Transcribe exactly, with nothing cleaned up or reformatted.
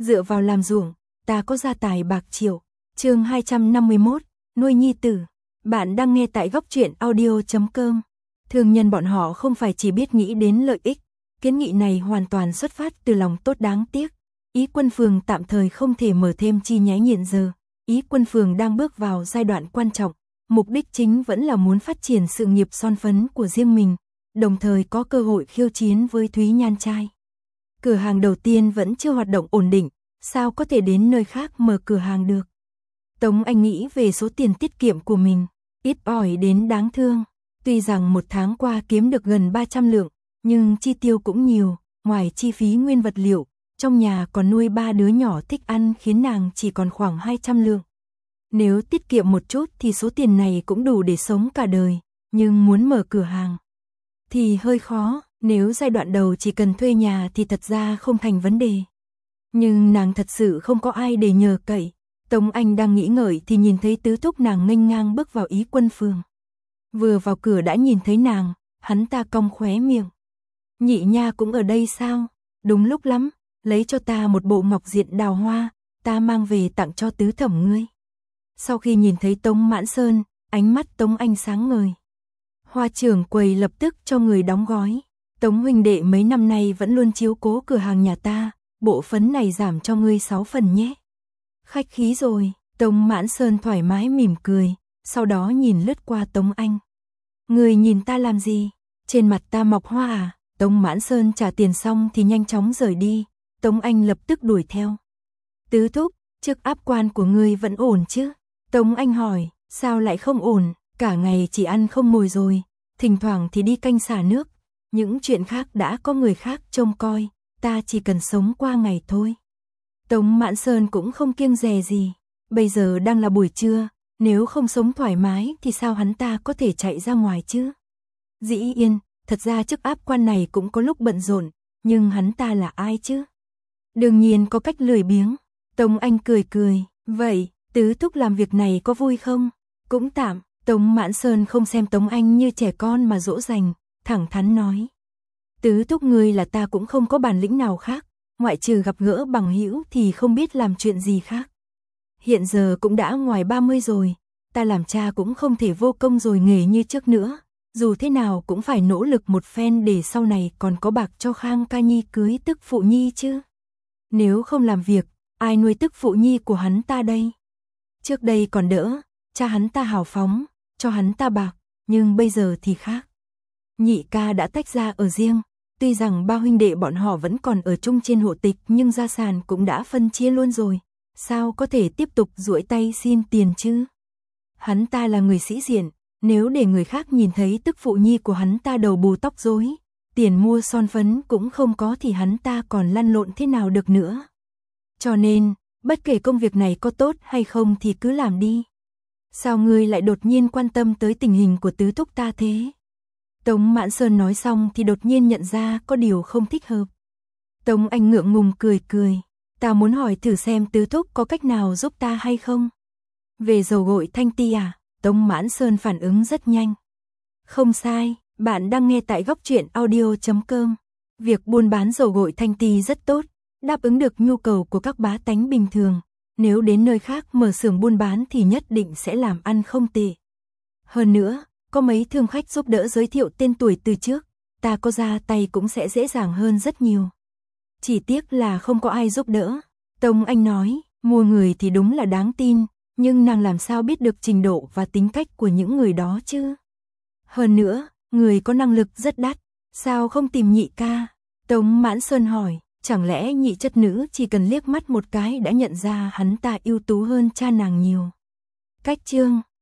dựa vào làm ruộng, ta có gia tài bạc triệu. Chương hai trăm năm mươi mốt, nuôi nhi tử. Bạn đang nghe tại góc truyện audio chấm com. Thương nhân bọn họ không phải chỉ biết nghĩ đến lợi ích, kiến nghị này hoàn toàn xuất phát từ lòng tốt đáng tiếc. Ý Quân Phường tạm thời không thể mở thêm chi nhánh hiện giờ. Ý Quân Phường đang bước vào giai đoạn quan trọng, mục đích chính vẫn là muốn phát triển sự nghiệp son phấn của riêng mình, đồng thời có cơ hội khiêu chiến với Thúy Nhan trai. Cửa hàng đầu tiên vẫn chưa hoạt động ổn định, sao có thể đến nơi khác mở cửa hàng được. Tống Anh nghĩ về số tiền tiết kiệm của mình, ít ỏi đến đáng thương. Tuy rằng một tháng qua kiếm được gần ba trăm lượng, nhưng chi tiêu cũng nhiều, ngoài chi phí nguyên vật liệu, trong nhà còn nuôi ba đứa nhỏ thích ăn khiến nàng chỉ còn khoảng hai trăm lượng. Nếu tiết kiệm một chút thì số tiền này cũng đủ để sống cả đời, nhưng muốn mở cửa hàng thì hơi khó, nếu giai đoạn đầu chỉ cần thuê nhà thì thật ra không thành vấn đề. Nhưng nàng thật sự không có ai để nhờ cậy. Tống Anh đang nghĩ ngợi thì nhìn thấy tứ thúc nàng nghênh ngang bước vào Ý Quân Phường. Vừa vào cửa đã nhìn thấy nàng, hắn ta cong khóe miệng. Nhị nha cũng ở đây sao? Đúng lúc lắm, lấy cho ta một bộ ngọc diện đào hoa, ta mang về tặng cho tứ thẩm ngươi. Sau khi nhìn thấy Tống Mãn Sơn, ánh mắt Tống Anh sáng ngời. Hoa trưởng quầy lập tức cho người đóng gói. Tống huynh đệ mấy năm nay vẫn luôn chiếu cố cửa hàng nhà ta, bộ phấn này giảm cho ngươi sáu phần nhé. Khách khí rồi, Tống Mãn Sơn thoải mái mỉm cười, sau đó nhìn lướt qua Tống Anh. Người nhìn ta làm gì? Trên mặt ta mọc hoa à? Tống Mãn Sơn trả tiền xong thì nhanh chóng rời đi, Tống Anh lập tức đuổi theo. Tứ thúc, chức áp quan của ngươi vẫn ổn chứ? Tống Anh hỏi, sao lại không ổn, cả ngày chỉ ăn không ngồi rồi, thỉnh thoảng thì đi canh xả nước, những chuyện khác đã có người khác trông coi, ta chỉ cần sống qua ngày thôi. Tống Mãn Sơn cũng không kiêng dè gì, bây giờ đang là buổi trưa, nếu không sống thoải mái thì sao hắn ta có thể chạy ra ngoài chứ? Dĩ yên, thật ra chức áp quan này cũng có lúc bận rộn, nhưng hắn ta là ai chứ? Đương nhiên có cách lười biếng. Tống Anh cười cười, vậy, tứ thúc làm việc này có vui không? Cũng tạm. Tống Mãn Sơn không xem Tống Anh như trẻ con mà dỗ dành, thẳng thắn nói. Tứ thúc ngươi là ta cũng không có bản lĩnh nào khác, ngoại trừ gặp gỡ bằng hữu thì không biết làm chuyện gì khác. Hiện giờ cũng đã ngoài ba mươi rồi, ta làm cha cũng không thể vô công rồi nghề như trước nữa, dù thế nào cũng phải nỗ lực một phen để sau này còn có bạc cho Khang ca nhi cưới tức phụ nhi chứ. Nếu không làm việc, ai nuôi tức phụ nhi của hắn ta đây? Trước đây còn đỡ, cha hắn ta hào phóng, cho hắn ta bạc, nhưng bây giờ thì khác. Nhị ca đã tách ra ở riêng, tuy rằng ba huynh đệ bọn họ vẫn còn ở chung trên hộ tịch nhưng gia sản cũng đã phân chia luôn rồi, sao có thể tiếp tục duỗi tay xin tiền chứ? Hắn ta là người sĩ diện, nếu để người khác nhìn thấy tức phụ nhi của hắn ta đầu bù tóc rối, tiền mua son phấn cũng không có thì hắn ta còn lăn lộn thế nào được nữa. Cho nên, bất kể công việc này có tốt hay không thì cứ làm đi. Sao ngươi lại đột nhiên quan tâm tới tình hình của tứ thúc ta thế? Tống Mãn Sơn nói xong thì đột nhiên nhận ra có điều không thích hợp. Tống Anh ngượng ngùng cười cười, ta muốn hỏi thử xem tứ thúc có cách nào giúp ta hay không? Về dầu gội thanh ti à? Tống Mãn Sơn phản ứng rất nhanh. Không sai, bạn đang nghe tại góc truyện audio chấm com. Việc buôn bán dầu gội thanh ti rất tốt, đáp ứng được nhu cầu của các bá tánh bình thường. Nếu đến nơi khác mở xưởng buôn bán thì nhất định sẽ làm ăn không tệ. Hơn nữa, có mấy thương khách giúp đỡ giới thiệu tên tuổi từ trước, ta có ra tay cũng sẽ dễ dàng hơn rất nhiều. Chỉ tiếc là không có ai giúp đỡ. Tống Anh nói, mua người thì đúng là đáng tin, nhưng nàng làm sao biết được trình độ và tính cách của những người đó chứ? Hơn nữa, người có năng lực rất đắt, sao không tìm nhị ca? Tống Mãn Sơn hỏi, chẳng lẽ nhị chất nữ chỉ cần liếc mắt một cái đã nhận ra hắn ta ưu tú hơn cha nàng nhiều? Cách chương